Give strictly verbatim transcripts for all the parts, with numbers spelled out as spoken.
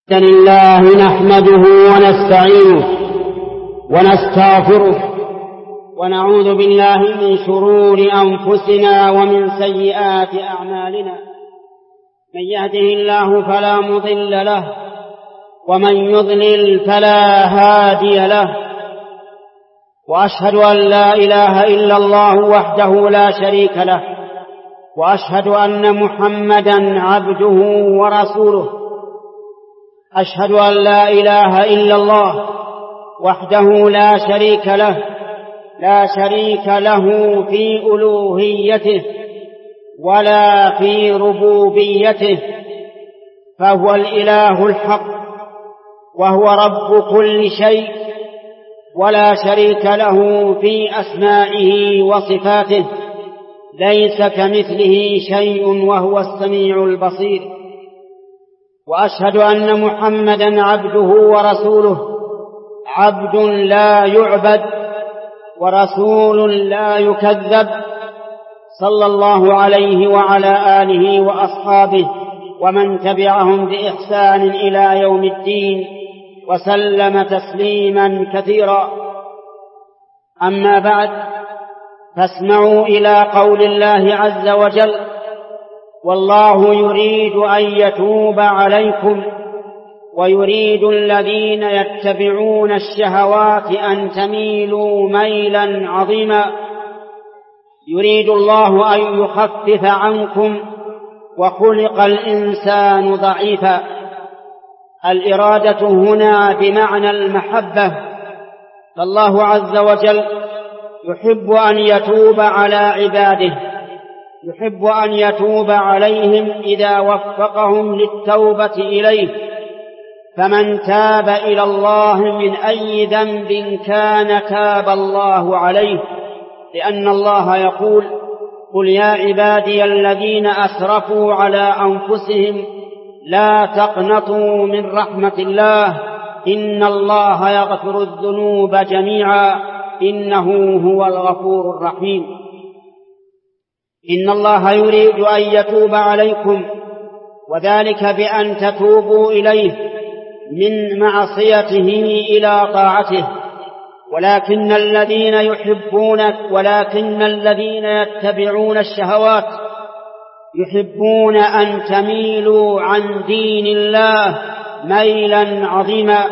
لله نحمده ونستعينه ونستغفره ونعوذ بالله من شرور أنفسنا ومن سيئات أعمالنا. من يهده الله فلا مضل له ومن يضلل فلا هادي له، وأشهد أن لا إله إلا الله وحده لا شريك له، وأشهد أن محمدا عبده ورسوله. أشهد أن لا إله إلا الله وحده لا شريك له لا شريك له في ألوهيته ولا في ربوبيته، فهو الإله الحق وهو رب كل شيء، ولا شريك له في أسمائه وصفاته، ليس كمثله شيء وهو السميع البصير. وأشهد أن محمدا عبده ورسوله، عبد لا يعبد ورسول لا يكذب، صلى الله عليه وعلى آله وأصحابه ومن تبعهم بإحسان إلى يوم الدين، وسلم تسليما كثيرا. أما بعد، فاسمعوا إلى قول الله عز وجل: والله يريد أن يتوب عليكم ويريد الذين يتبعون الشهوات أن تميلوا ميلا عظيما. يريد الله أن يخفف عنكم وخلق الإنسان ضعيفا. الإرادة هنا بمعنى المحبة، فالله عز وجل يحب أن يتوب على عباده، يحب أن يتوب عليهم إذا وفقهم للتوبة إليه. فمن تاب إلى الله من أي ذنب كان تاب الله عليه، لأن الله يقول: قل يا عبادي الذين أسرفوا على أنفسهم لا تقنطوا من رحمة الله إن الله يغفر الذنوب جميعا إنه هو الغفور الرحيم. إن الله يريد أن يتوب عليكم، وذلك بأن تتوبوا إليه من معصيته إلى طاعته. ولكن الذين يحبون ولكن الذين يتبعون الشهوات يحبون أن تميلوا عن دين الله ميلا عظيما.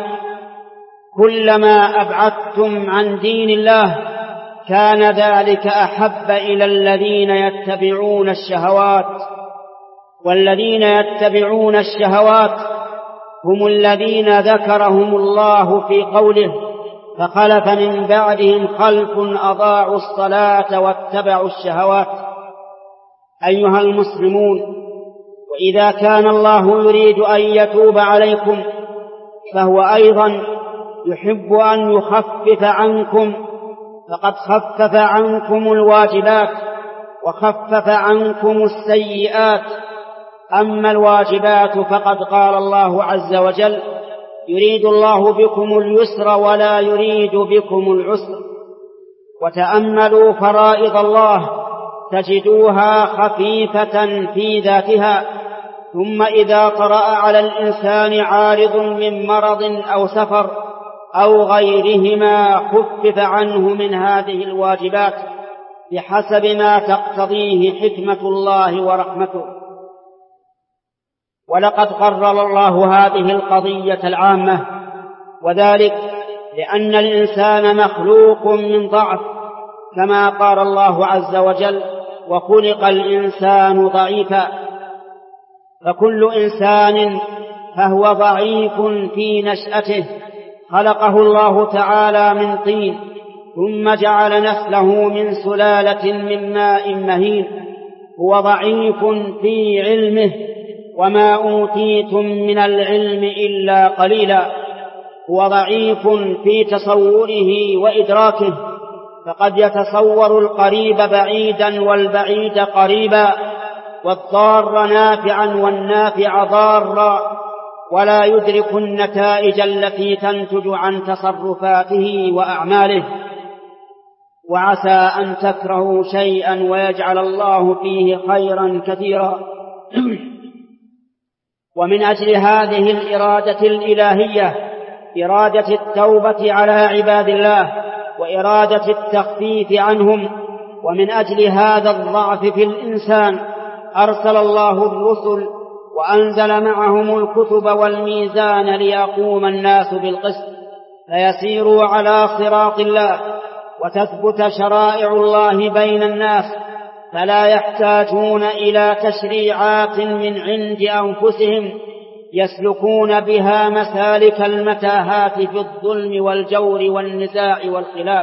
كلما أبعدتم عن دين الله كان ذلك أحب إلى الذين يتبعون الشهوات. والذين يتبعون الشهوات هم الذين ذكرهم الله في قوله: فخلف من بعدهم خلف أضاعوا الصلاة واتبعوا الشهوات. أيها المسلمون، وإذا كان الله يريد أن يتوب عليكم، فهو أيضا يحب أن يخفف عنكم، فقد خفف عنكم الواجبات وخفف عنكم السيئات. أما الواجبات فقد قال الله عز وجل: يريد الله بكم اليسر ولا يريد بكم العسر. وتأملوا فرائض الله تجدوها خفيفة في ذاتها، ثم إذا طرأ على الإنسان عارض من مرض أو سفر أو غيرهما خفف عنه من هذه الواجبات بحسب ما تقتضيه حكمة الله ورحمته. ولقد قرر الله هذه القضية العامة، وذلك لأن الإنسان مخلوق من ضعف، كما قال الله عز وجل: وخلق الإنسان ضعيفا. فكل إنسان فهو ضعيف في نشأته، خلقه الله تعالى من طين، ثم جعل نسله من سلالة من ماء مهين. هو ضعيف في علمه، وما أوتيتم من العلم إلا قليلا. هو ضعيف في تصوره وإدراكه، فقد يتصور القريب بعيدا والبعيد قريبا، والضار نافعا والنافع ضارا، ولا يدرك النتائج التي تنتج عن تصرفاته وأعماله. وعسى أن تكرهوا شيئا ويجعل الله فيه خيرا كثيرا ومن أجل هذه الإرادة الإلهية إرادة التوبة على عباد الله وإرادة التخفيف عنهم، ومن أجل هذا الضعف في الإنسان أرسل الله الرسل وأنزل معهم الكتب والميزان ليقوم الناس بالقسط فيسيروا على صراط الله وتثبت شرائع الله بين الناس، فلا يحتاجون إلى تشريعات من عند أنفسهم يسلكون بها مسالك المتاهات في الظلم والجور والنزاع والخلاف.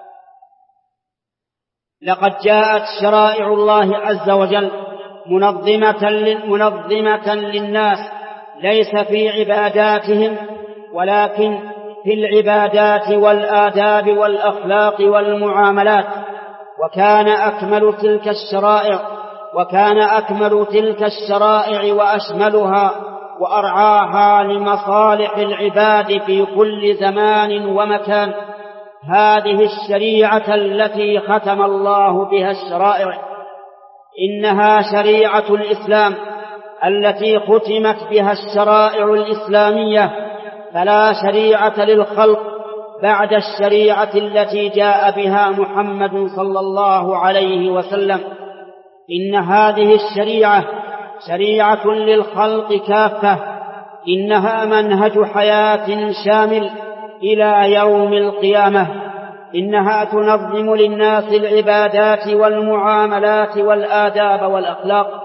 لقد جاءت شرائع الله عز وجل منظمة, منظمة للناس ليس في عباداتهم ولكن في العبادات والآداب والأخلاق والمعاملات، وكان أكمل تلك الشرائع وكان أكمل تلك الشرائع وأشملها وأرعاها لمصالح العباد في كل زمان ومكان هذه الشريعة التي ختم الله بها الشرائع. إنها شريعة الإسلام التي ختمت بها الشرائع الإسلامية، فلا شريعة للخلق بعد الشريعة التي جاء بها محمد صلى الله عليه وسلم. إن هذه الشريعة شريعة للخلق كافة، إنها منهج حياة شامل إلى يوم القيامة، إنها تنظم للناس العبادات والمعاملات والآداب والأخلاق.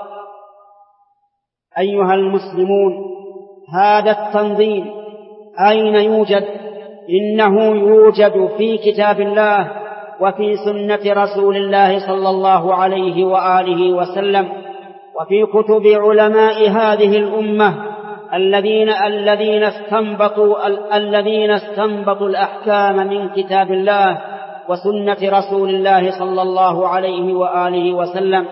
أيها المسلمون، هذا التنظيم أين يوجد؟ إنه يوجد في كتاب الله وفي سنة رسول الله صلى الله عليه وآله وسلم، وفي كتب علماء هذه الأمة الذين الذين استنبطوا الذين استنبطوا الأحكام من كتاب الله وسنة رسول الله صلى الله عليه وآله وسلم.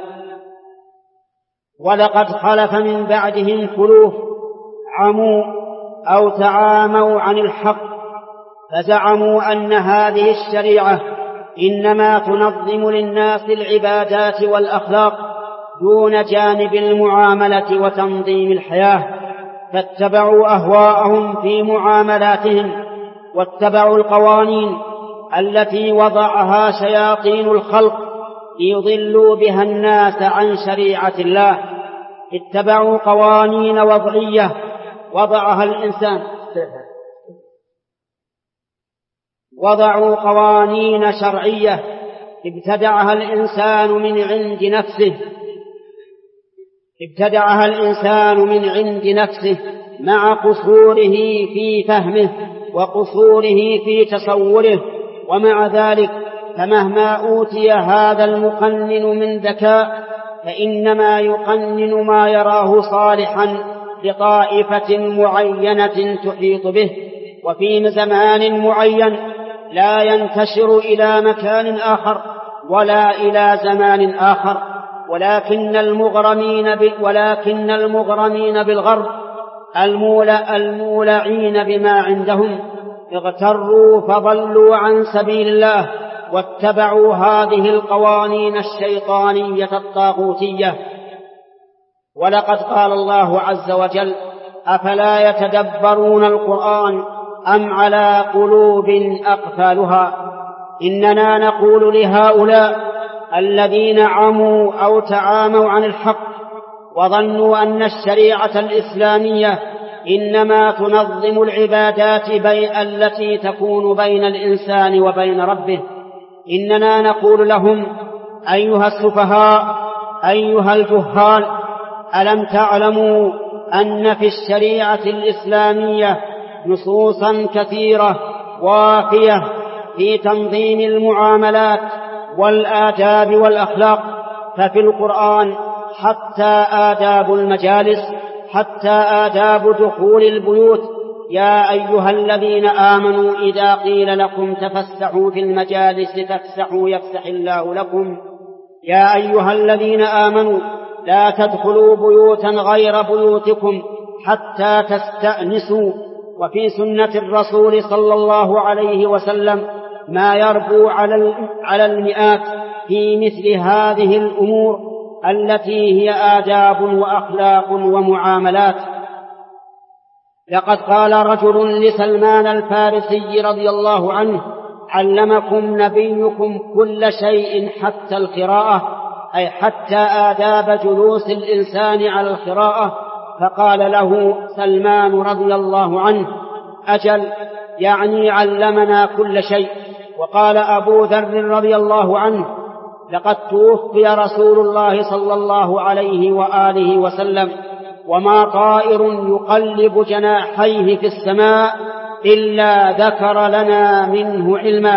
ولقد خلف من بعدهم خلوف عموا أو تعاموا عن الحق، فزعموا أن هذه الشريعة إنما تنظم للناس العبادات والأخلاق دون جانب المعاملة وتنظيم الحياة، فاتبعوا أهواءهم في معاملاتهم واتبعوا القوانين التي وضعها شياطين الخلق ليضلوا بها الناس عن شريعة الله. اتبعوا قوانين وضعية وضعها الإنسان وضعوا قوانين شرعية ابتدعها الإنسان من عند نفسه ابتدعها الإنسان من عند نفسه مع قصوره في فهمه وقصوره في تصوره، ومع ذلك فمهما أوتي هذا المقنن من ذكاء فإنما يقنن ما يراه صالحا لطائفة معينة تحيط به وفي زمان معين، لا ينتشر إلى مكان آخر ولا إلى زمان آخر. ولكن المغرمين ولكن المغرمين بالغرب المولى المولعين بما عندهم اغتروا فضلوا عن سبيل الله واتبعوا هذه القوانين الشيطانية الطاغوتية. ولقد قال الله عز وجل: أفلا يتدبرون القرآن أم على قلوب أقفالها. إننا نقول لهؤلاء الذين عموا أو تعاموا عن الحق وظنوا أن الشريعة الإسلامية إنما تنظم العبادات بي التي تكون بين الإنسان وبين ربه، إننا نقول لهم: أيها السفهاء، أيها الجهال، ألم تعلموا أن في الشريعة الإسلامية نصوصا كثيرة وافية في تنظيم المعاملات والآداب والأخلاق؟ ففي القرآن حتى آداب المجالس، حتى آداب دخول البيوت: يا أيها الذين آمنوا إذا قيل لكم تفسحوا في المجالس تفسحوا يفسح الله لكم. يا أيها الذين آمنوا لا تدخلوا بيوتا غير بيوتكم حتى تستأنسوا. وفي سنة الرسول صلى الله عليه وسلم ما يربو على المئات في مثل هذه الأمور التي هي آداب وأخلاق ومعاملات. لقد قال رجل لسلمان الفارسي رضي الله عنه: علمكم نبيكم كل شيء حتى القراءة، أي حتى آداب جلوس الإنسان على القراءة. فقال له سلمان رضي الله عنه: أجل، يعني علمنا كل شيء. وقال أبو ذر رضي الله عنه: لقد توفي رسول الله صلى الله عليه وآله وسلم وما طائر يقلب جناحيه في السماء إلا ذكر لنا منه علما.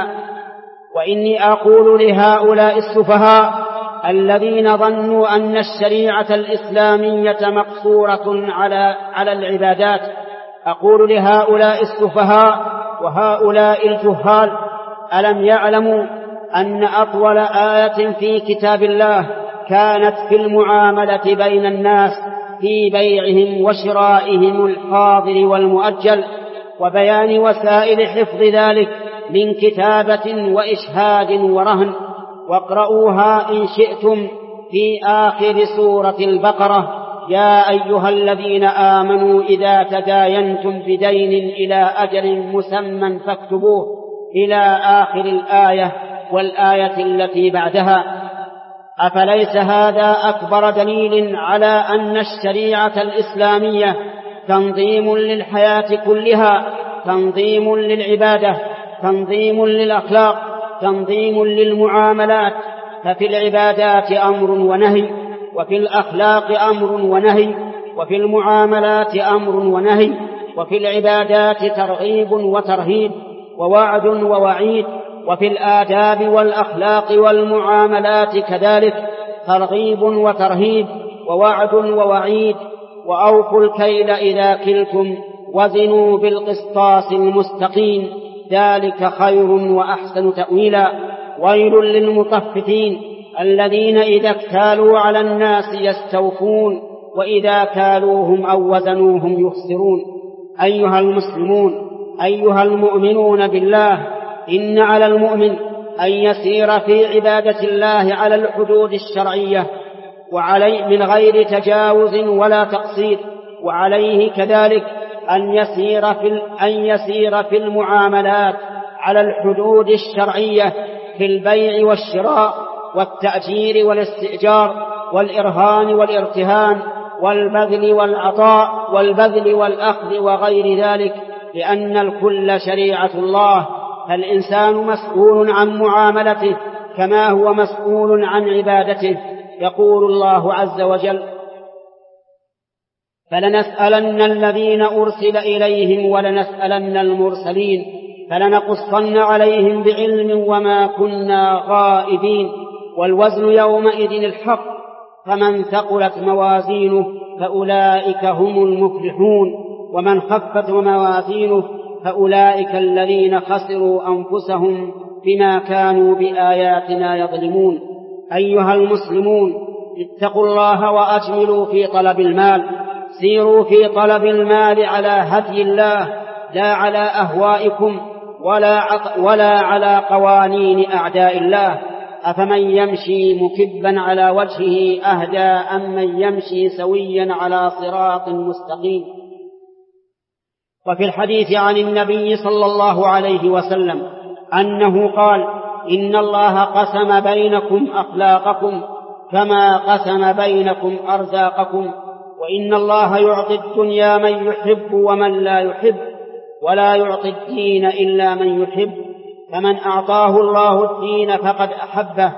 وإني أقول لهؤلاء السفهاء الذين ظنوا أن الشريعة الإسلامية مقصورة على على العبادات، أقول لهؤلاء السفهاء وهؤلاء الجهال: ألم يعلموا أن أطول آية في كتاب الله كانت في المعاملة بين الناس في بيعهم وشرائهم الحاضر والمؤجل، وبيان وسائل حفظ ذلك من كتابة وإشهاد ورهن؟ واقرؤوها إن شئتم في آخر سورة البقرة: يا أيها الذين آمنوا إذا تداينتم بدين إلى أجل مسمى فاكتبوه، إلى آخر الآية والآية التي بعدها. أفليس هذا أكبر دليل على أن الشريعة الإسلامية تنظيم للحياة كلها، تنظيم للعبادة، تنظيم للأخلاق، تنظيم للمعاملات؟ ففي العبادات أمر ونهي، وفي الأخلاق أمر ونهي، وفي المعاملات أمر ونهي، وفي العبادات ترغيب وترهيب ووعد ووعيد، وفي الآداب والأخلاق والمعاملات كذلك ترغيب وترهيب ووعد ووعيد. وأوفوا الكيل إذا كلتم وزنوا بالقسطاس المستقيم، ذلك خير وأحسن تأويلا. ويل للمطففين الذين إذا اكتالوا على الناس يستوفون وإذا كالوهم أو وزنوهم يخسرون. أيها المسلمون، أيها المؤمنون بالله، إن على المؤمن أن يسير في عبادة الله على الحدود الشرعية وعليه من غير تجاوز ولا تقصير، وعليه كذلك أن يسير في أن يسير في المعاملات على الحدود الشرعية في البيع والشراء والتأجير والاستئجار والإرهان والارتهان والبذل والعطاء والبذل والأخذ وغير ذلك، لأن الكل شريعة الله، فالإنسان مسؤول عن معاملته كما هو مسؤول عن عبادته. يقول الله عز وجل: فلنسألن الذين أرسل إليهم ولنسألن المرسلين فلنقصن عليهم بعلم وما كنا غائبين. والوزن يومئذ الحق، فمن ثقلت موازينه فأولئك هم المفلحون، ومن خفت موازينه فأولئك الذين خسروا أنفسهم بما كانوا بآياتنا يظلمون. أيها المسلمون، اتقوا الله وأجملوا في طلب المال، سيروا في طلب المال على هدي الله لا على أهوائكم ولا, ولا على قوانين أعداء الله. أفمن يمشي مكبا على وجهه أهدى أم من يمشي سويا على صراط مستقيم؟ وفي الحديث عن النبي صلى الله عليه وسلم أنه قال: إن الله قسم بينكم أخلاقكم كما قسم بينكم أرزاقكم، وإن الله يعطي الدنيا من يحب ومن لا يحب، ولا يعطي الدين إلا من يحب، فمن أعطاه الله الدين فقد أحبه.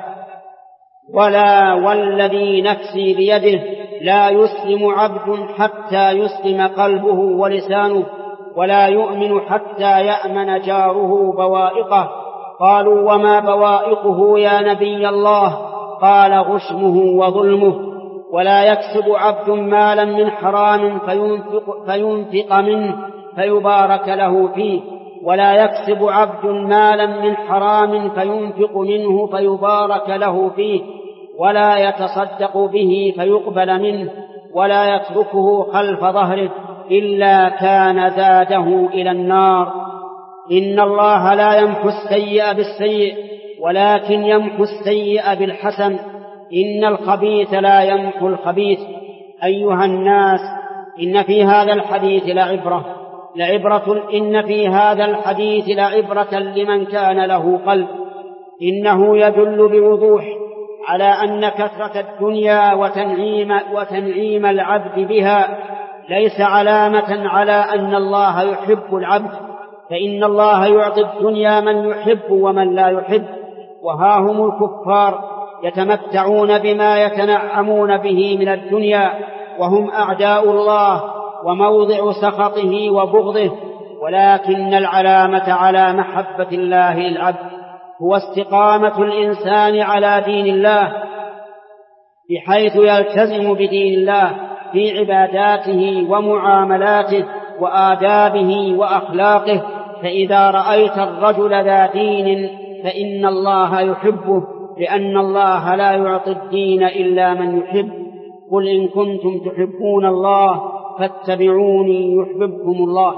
ولا والذي نفسي بيده لا يسلم عبد حتى يسلم قلبه ولسانه، ولا يؤمن حتى يأمن جاره بوائقه. قالوا: وما بوائقه يا نبي الله؟ قال: غشمه وظلمه. ولا يكسب عبد مالا من حرام فينفق, فينفق منه فيبارك له فيه، ولا يكسب عبد مالا من حرام فينفق منه فيبارك له فيه، ولا يتصدق به فيقبل منه، ولا يتركه خلف ظهره إلا كان زاده إلى النار. إن الله لا يمحو السيئ بالسيئ ولكن يمحو السيئ بالحسن، إن الخبيث لا يمحو الخبيث. أيها الناس، إن في هذا الحديث لعبرة لعبرة إن في هذا الحديث لعبرة لمن كان له قلب. إنه يدل بوضوح على أن كثرة الدنيا وتنعيم, وتنعيم العبد بها ليس علامة على أن الله يحب العبد، فإن الله يعطي الدنيا من يحب ومن لا يحب. وها هم الكفار يتمتعون بما يتنعمون به من الدنيا وهم أعداء الله وموضع سخطه وبغضه، ولكن العلامة على محبة الله للعبد هو استقامة الإنسان على دين الله، بحيث يلتزم بدين الله في عباداته ومعاملاته وآدابه وأخلاقه. فإذا رأيت الرجل ذا دين فإن الله يحبه، لأن الله لا يعطي الدين إلا من يحب. قل إن كنتم تحبون الله فاتبعوني يحببكم الله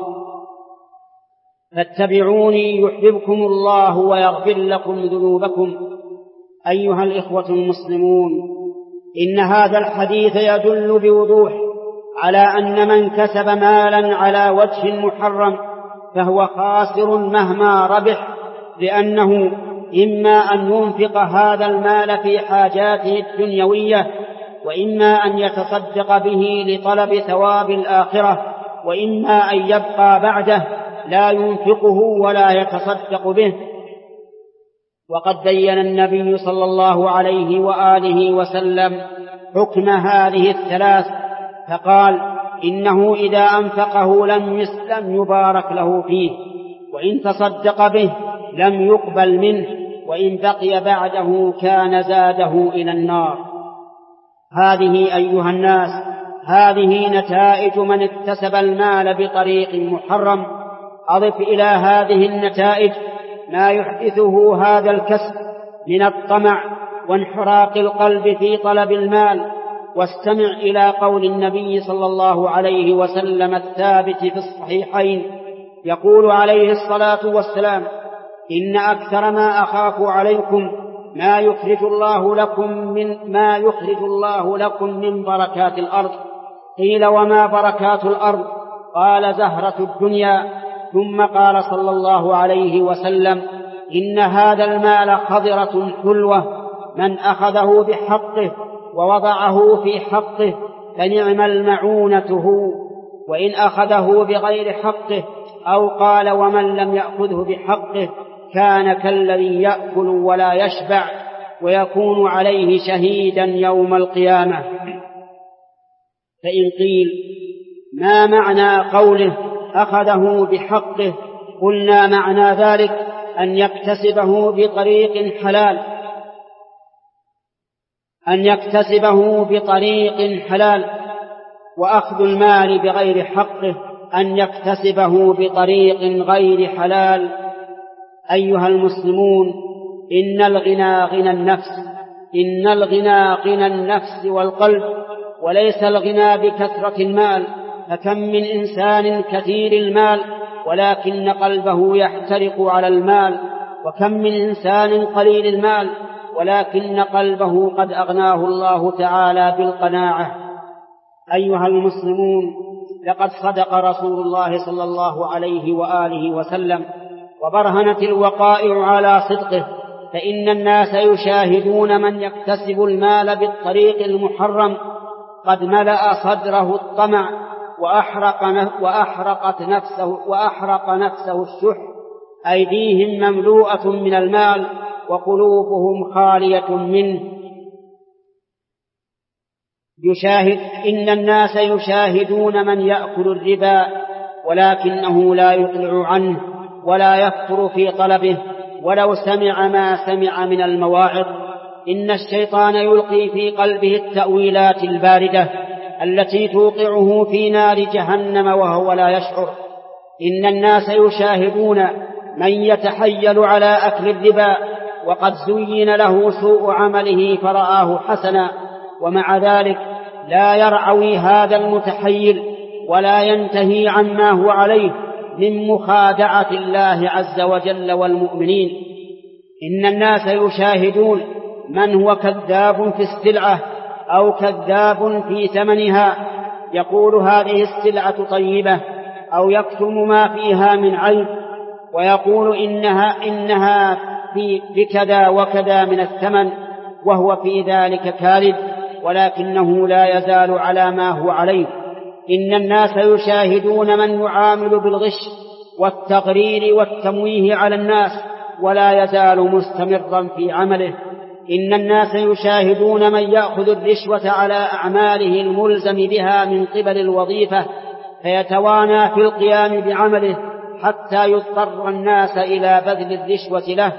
فاتبعوني يحببكم الله ويغفر لكم ذنوبكم. أيها الإخوة المسلمون، إن هذا الحديث يدل بوضوح على أن من كسب مالا على وجه محرم فهو خاسر مهما ربح، لأنه إما أن ينفق هذا المال في حاجاته الدنيوية، وإما أن يتصدق به لطلب ثواب الآخرة، وإما أن يبقى بعده لا ينفقه ولا يتصدق به. وقد بين النبي صلى الله عليه وآله وسلم حكم هذه الثلاث، فقال: إنه إذا أنفقه لم يسلم يبارك له فيه، وإن تصدق به لم يقبل منه، وإن بقي بعده كان زاده إلى النار. هذه أيها الناس هذه نتائج من اكتسب المال بطريق محرم. أضف إلى هذه النتائج ما يحدثه هذا الكسب من الطمع وانحراق القلب في طلب المال. واستمع إلى قول النبي صلى الله عليه وسلم الثابت في الصحيحين، يقول عليه الصلاة والسلام: إن أكثر ما أخاف عليكم ما يخرج الله لكم من ما يخرج الله لكم من بركات الأرض. قيل: وما بركات الأرض؟ قال: زهرة الدنيا. ثم قال صلى الله عليه وسلم: إن هذا المال خضرة حلوة، من أخذه بحقه ووضعه في حقه فنعم المعونة هو، وإن أخذه بغير حقه أو قال ومن لم يأخذه بحقه كان كالذي يأكل ولا يشبع ويكون عليه شهيدا يوم القيامة. فإن قيل: ما معنى قوله أخذه بحقه؟ قلنا: معنى ذلك أن يكتسبه بطريق حلال أن يكتسبه بطريق حلال وأخذ المال بغير حقه أن يكتسبه بطريق غير حلال. أيها المسلمون، إن الغنى غنى النفس إن الغنى غنى النفس والقلب، وليس الغنى بكثرة المال، فكم من إنسان كثير المال ولكن قلبه يحترق على المال، وكم من إنسان قليل المال ولكن قلبه قد أغناه الله تعالى بالقناعة. أيها المسلمون، لقد صدق رسول الله صلى الله عليه وآله وسلم وبرهنت الوقائع على صدقه، فإن الناس يشاهدون من يكتسب المال بالطريق المحرم قد ملأ صدره الطمع وأحرق وأحرقت نفسه وأحرق نفسه الشح، أيديهم مملوءة من المال وقلوبهم خالية منه. يشاهد إن الناس يشاهدون من يأكل الربا ولكنه لا يقلع عنه ولا يكثر في طلبه ولو سمع ما سمع من المواعظ. إن الشيطان يلقي في قلبه التأويلات الباردة التي توقعه في نار جهنم وهو لا يشعر. إن الناس يشاهدون من يتحيل على أكل الربا وقد زين له سوء عمله فرآه حسنا، ومع ذلك لا يرعوي هذا المتحيل ولا ينتهي عما هو عليه من مخادعة الله عز وجل والمؤمنين. إن الناس يشاهدون من هو كذاب في السلعة أو كذاب في ثمنها، يقول هذه السلعة طيبة أو يكتم ما فيها من عيب ويقول إنها, إنها في بكذا وكذا من الثمن، وهو في ذلك كاذب، ولكنه لا يزال على ما هو عليه. إن الناس يشاهدون من يعامل بالغش والتغرير والتمويه على الناس ولا يزال مستمرا في عمله. إن الناس يشاهدون من يأخذ الرشوة على أعماله الملزم بها من قبل الوظيفة فيتوانى في القيام بعمله حتى يضطر الناس إلى بذل الرشوة له.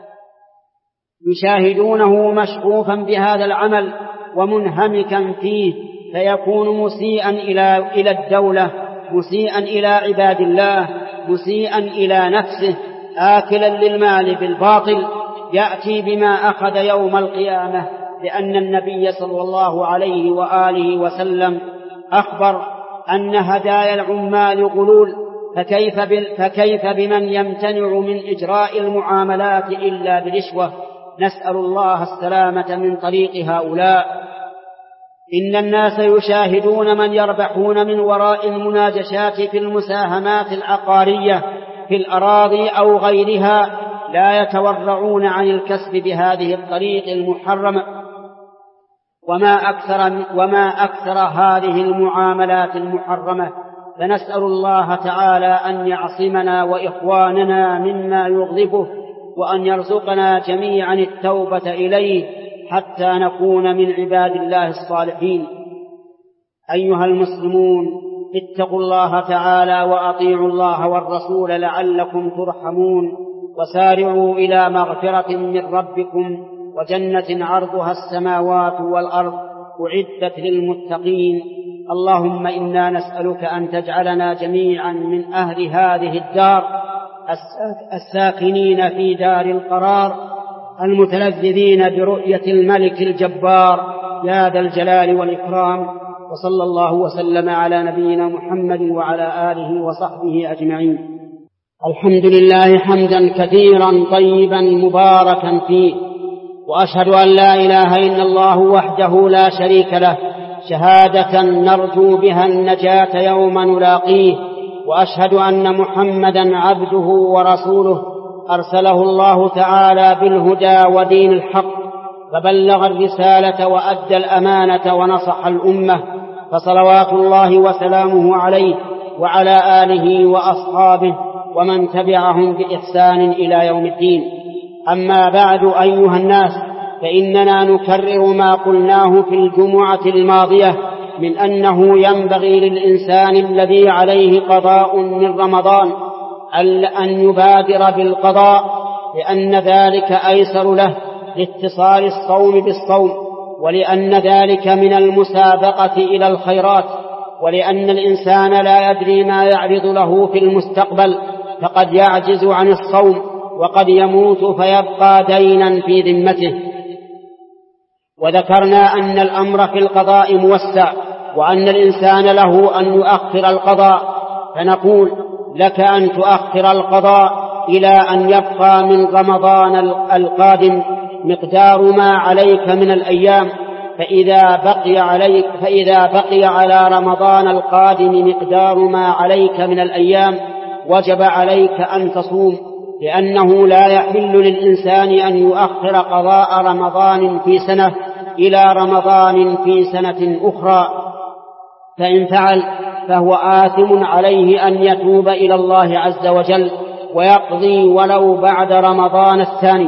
يشاهدونه مشغوفا بهذا العمل ومنهمكا فيه فيكون مسيئا إلى إلى الدولة، مسيئا إلى عباد الله، مسيئا إلى نفسه، آكلا للمال بالباطل، يأتي بما أخذ يوم القيامة، لأن النبي صلى الله عليه وآله وسلم أخبر أن هدايا العمال غلول، فكيف, فكيف بمن يمتنع من إجراء المعاملات إلا برشوة؟ نسأل الله السلامة من طريق هؤلاء. إن الناس يشاهدون من يربحون من وراء المناجشات في المساهمات العقارية في الأراضي أو غيرها، لا يتورعون عن الكسب بهذه الطريق المحرمة. وما أكثر, وما أكثر هذه المعاملات المحرمة، فنسأل الله تعالى أن يعصمنا وإخواننا مما يغضبه، وأن يرزقنا جميعا التوبة إليه حتى نكون من عباد الله الصالحين. أيها المسلمون، اتقوا الله تعالى وأطيعوا الله والرسول لعلكم ترحمون، وسارعوا إلى مغفرة من ربكم وجنة عرضها السماوات والأرض أعدت للمتقين. اللهم إنا نسألك أن تجعلنا جميعا من أهل هذه الدار الساكنين في دار القرار المتلذذين برؤية الملك الجبار يا ذا الجلال والإكرام. وصلى الله وسلم على نبينا محمد وعلى آله وصحبه أجمعين. الحمد لله حمدا كثيرا طيبا مباركا فيه، وأشهد أن لا إله إلا الله وحده لا شريك له شهادة نرجو بها النجاة يوم نلاقيه، وأشهد أن محمدا عبده ورسوله أرسله الله تعالى بالهدى ودين الحق، فبلغ الرسالة وأدى الأمانة ونصح الأمة، فصلوات الله وسلامه عليه وعلى آله وأصحابه ومن تبعهم بإحسان إلى يوم الدين. أما بعد أيها الناس، فإننا نكرر ما قلناه في الجمعة الماضية من أنه ينبغي للإنسان الذي عليه قضاء من رمضان أن يبادر بالقضاء، لأن ذلك أيسر له لاتصال الصوم بالصوم، ولأن ذلك من المسابقة إلى الخيرات، ولأن الإنسان لا يدري ما يعرض له في المستقبل، فقد يعجز عن الصوم وقد يموت فيبقى دينا في ذمته. وذكرنا أن الأمر في القضاء موسع، وأن الإنسان له أن يؤخر القضاء، فنقول لك أن تؤخر القضاء إلى أن يبقى من رمضان القادم مقدار ما عليك من الأيام، فإذا بقي عليك فإذا بقي على رمضان القادم مقدار ما عليك من الأيام وجب عليك أن تصوم، لأنه لا يحل للإنسان أن يؤخر قضاء رمضان في سنة إلى رمضان في سنة أخرى، فإن فعل فهو آثم عليه أن يتوب إلى الله عز وجل ويقضي ولو بعد رمضان الثاني.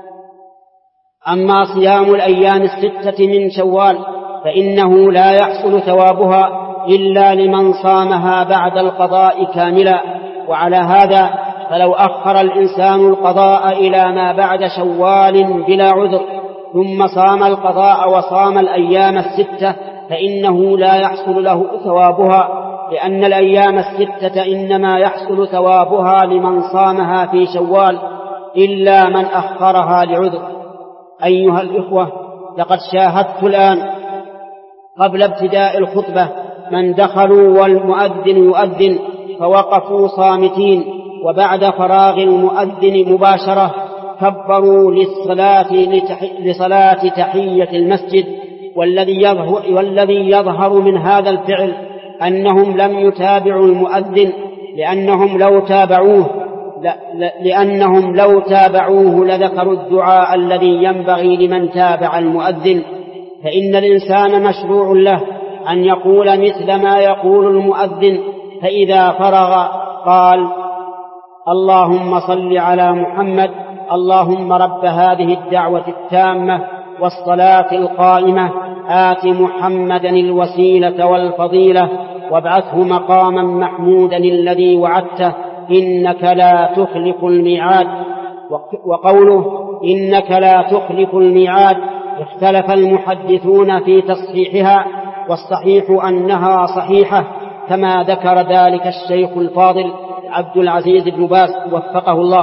أما صيام الأيام الستة من شوال فإنه لا يحصل ثوابها إلا لمن صامها بعد القضاء كاملا، وعلى هذا فلو أخر الإنسان القضاء إلى ما بعد شوال بلا عذر ثم صام القضاء وصام الأيام الستة فإنه لا يحصل له ثوابها، لأن الأيام الستة إنما يحصل ثوابها لمن صامها في شوال إلا من أخرها لعذر. أيها الإخوة، لقد شاهدت الآن قبل ابتداء الخطبة من دخلوا والمؤذن يؤذن فوقفوا صامتين، وبعد فراغ المؤذن مباشرة كبروا للصلاة لصلاة تحية المسجد. والذي يظهر, والذي يظهر من هذا الفعل أنهم لم يتابعوا المؤذن لأنهم لو تابعوه لأنهم لو تابعوه لذكروا الدعاء الذي ينبغي لمن تابع المؤذن، فإن الإنسان مشروع له أن يقول مثل ما يقول المؤذن، فإذا فرغ قال: اللهم صل على محمد، اللهم رب هذه الدعوة التامة والصلاة القائمة، آت محمدا الوسيلة والفضيلة وابعثه مقاما محمودا الذي وعدته، إنك لا تخلف الميعاد. وقوله إنك لا تخلف الميعاد اختلف المحدثون في تصحيحها، والصحيح أنها صحيحة كما ذكر ذلك الشيخ الفاضل عبد العزيز بن باز وفقه الله.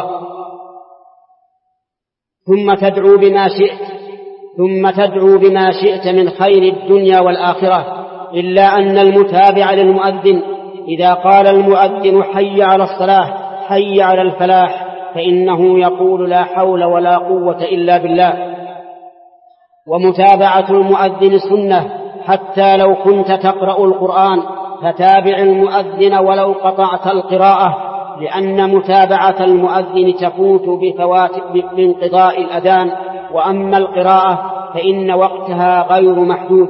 ثم تدعو بما شئت ثم تدعو بما شئت من خير الدنيا والآخرة، إلا أن المتابع للمؤذن إذا قال المؤذن حي على الصلاة حي على الفلاح فإنه يقول لا حول ولا قوة إلا بالله. ومتابعة المؤذن سنة، حتى لو كنت تقرأ القرآن فتابع المؤذن ولو قطعت القراءة، لأن متابعة المؤذن تفوت بفوات بانقضاء الأذان، وأما القراءة فإن وقتها غير محدود.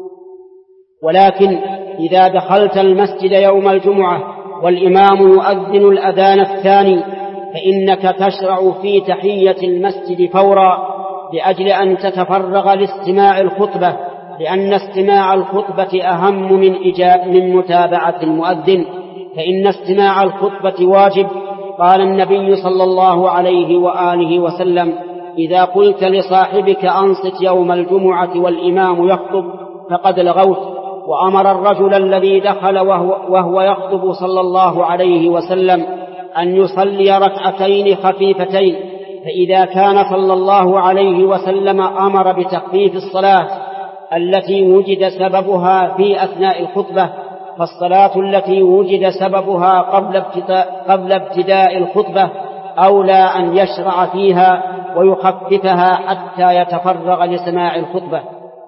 ولكن إذا دخلت المسجد يوم الجمعة والإمام يؤذن الأذان الثاني فإنك تشرع في تحية المسجد فورا، لأجل أن تتفرغ لاستماع الخطبة، لأن استماع الخطبة أهم من إجاب من متابعة المؤذن، فإن استماع الخطبة واجب. قال النبي صلى الله عليه وآله وسلم: إذا قلت لصاحبك أنصت يوم الجمعة والإمام يخطب فقد لغوت. وأمر الرجل الذي دخل وهو, وهو يخطب صلى الله عليه وسلم أن يصلي ركعتين خفيفتين، فإذا كان صلى الله عليه وسلم أمر بتخفيف الصلاة التي وجد سببها في أثناء الخطبة، فالصلاة التي وجد سببها قبل ابتداء, قبل ابتداء الخطبة أولى أن يشرع فيها ويخففها حتى يتفرغ لسماع الخطبة.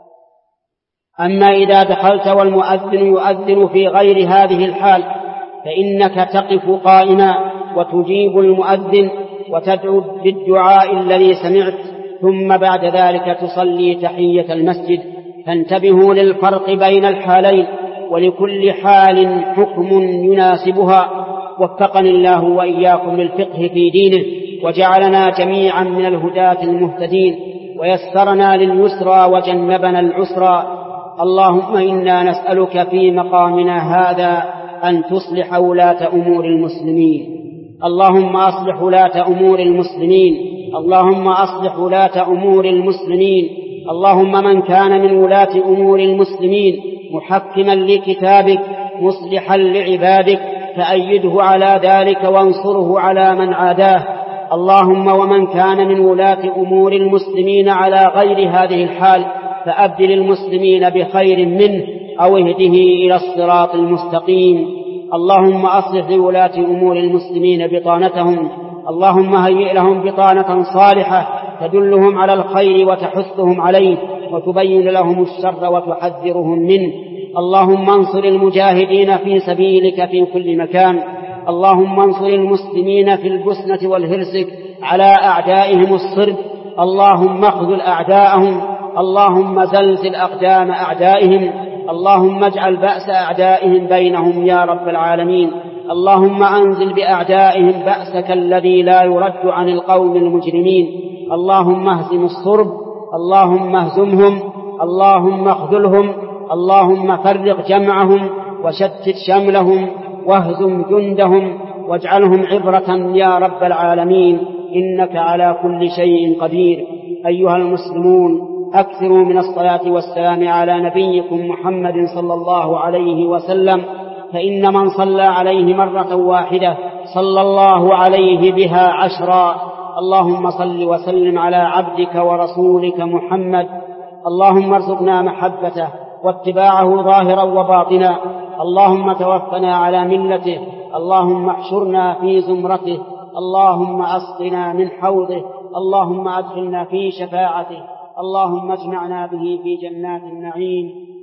أما إذا دخلت والمؤذن يؤذن في غير هذه الحال فإنك تقف قائما وتجيب المؤذن وتدعو بالدعاء الذي سمعت، ثم بعد ذلك تصلي تحية المسجد. فانتبهوا للفرق بين الحالين، ولكل حال حكم يناسبها. وفقني الله وإياكم للفقه في دينه، وجعلنا جميعا من الهداة المهتدين، ويسرنا لليسرى وجنبنا العسرى. اللهم إنا نسألك في مقامنا هذا أن تصلح ولاة أمور المسلمين. اللهم أصلح ولاة أمور المسلمين اللهم أصلح ولاة أمور المسلمين اللهم من كان من ولاة أمور المسلمين محكما لكتابك مصلحا لعبادك فأيده على ذلك وانصره على من عاداه. اللهم ومن كان من ولاة أمور المسلمين على غير هذه الحال فأبدل المسلمين بخير منه أو اهده إلى الصراط المستقيم. اللهم أصلح لولاة أمور المسلمين بطانتهم، اللهم هيئ لهم بطانة صالحة تدلهم على الخير وتحثهم عليه وتبين لهم الشر وتحذرهم منه. اللهم انصر المجاهدين في سبيلك في كل مكان. اللهم انصر المسلمين في البسنة والهرسك على أعدائهم الصرب. اللهم اخذل أعداءهم، اللهم زلزل أقدام أعدائهم، اللهم اجعل بأس أعدائهم بينهم يا رب العالمين. اللهم أنزل بأعدائهم بأسك الذي لا يرد عن القوم المجرمين. اللهم اهزم الصرب، اللهم اهزمهم، اللهم اخذلهم، اللهم فرق جمعهم وشتت شملهم واهزم جندهم واجعلهم عبرة يا رب العالمين، إنك على كل شيء قدير. أيها المسلمون، أكثروا من الصلاة والسلام على نبيكم محمد صلى الله عليه وسلم، فإن من صلى عليه مرة واحدة صلى الله عليه بها عشرا. اللهم صل وسلم على عبدك ورسولك محمد. اللهم ارزقنا محبته واتباعه ظاهرا وباطنا. اللهم توفنا على ملته، اللهم احشرنا في زمرته، اللهم أسقنا من حوضه، اللهم أدخلنا في شفاعته، اللهم اجمعنا به في جنات النعيم.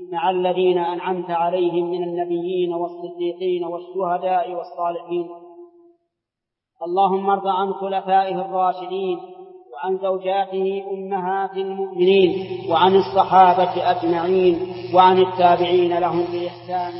مع الذين أنعمت عليهم من النبيين والصديقين والشهداء والصالحين. اللهم ارض عن خلفائه الراشدين وعن زوجاته أمهات المؤمنين وعن الصحابة أجمعين وعن التابعين لهم بإحسان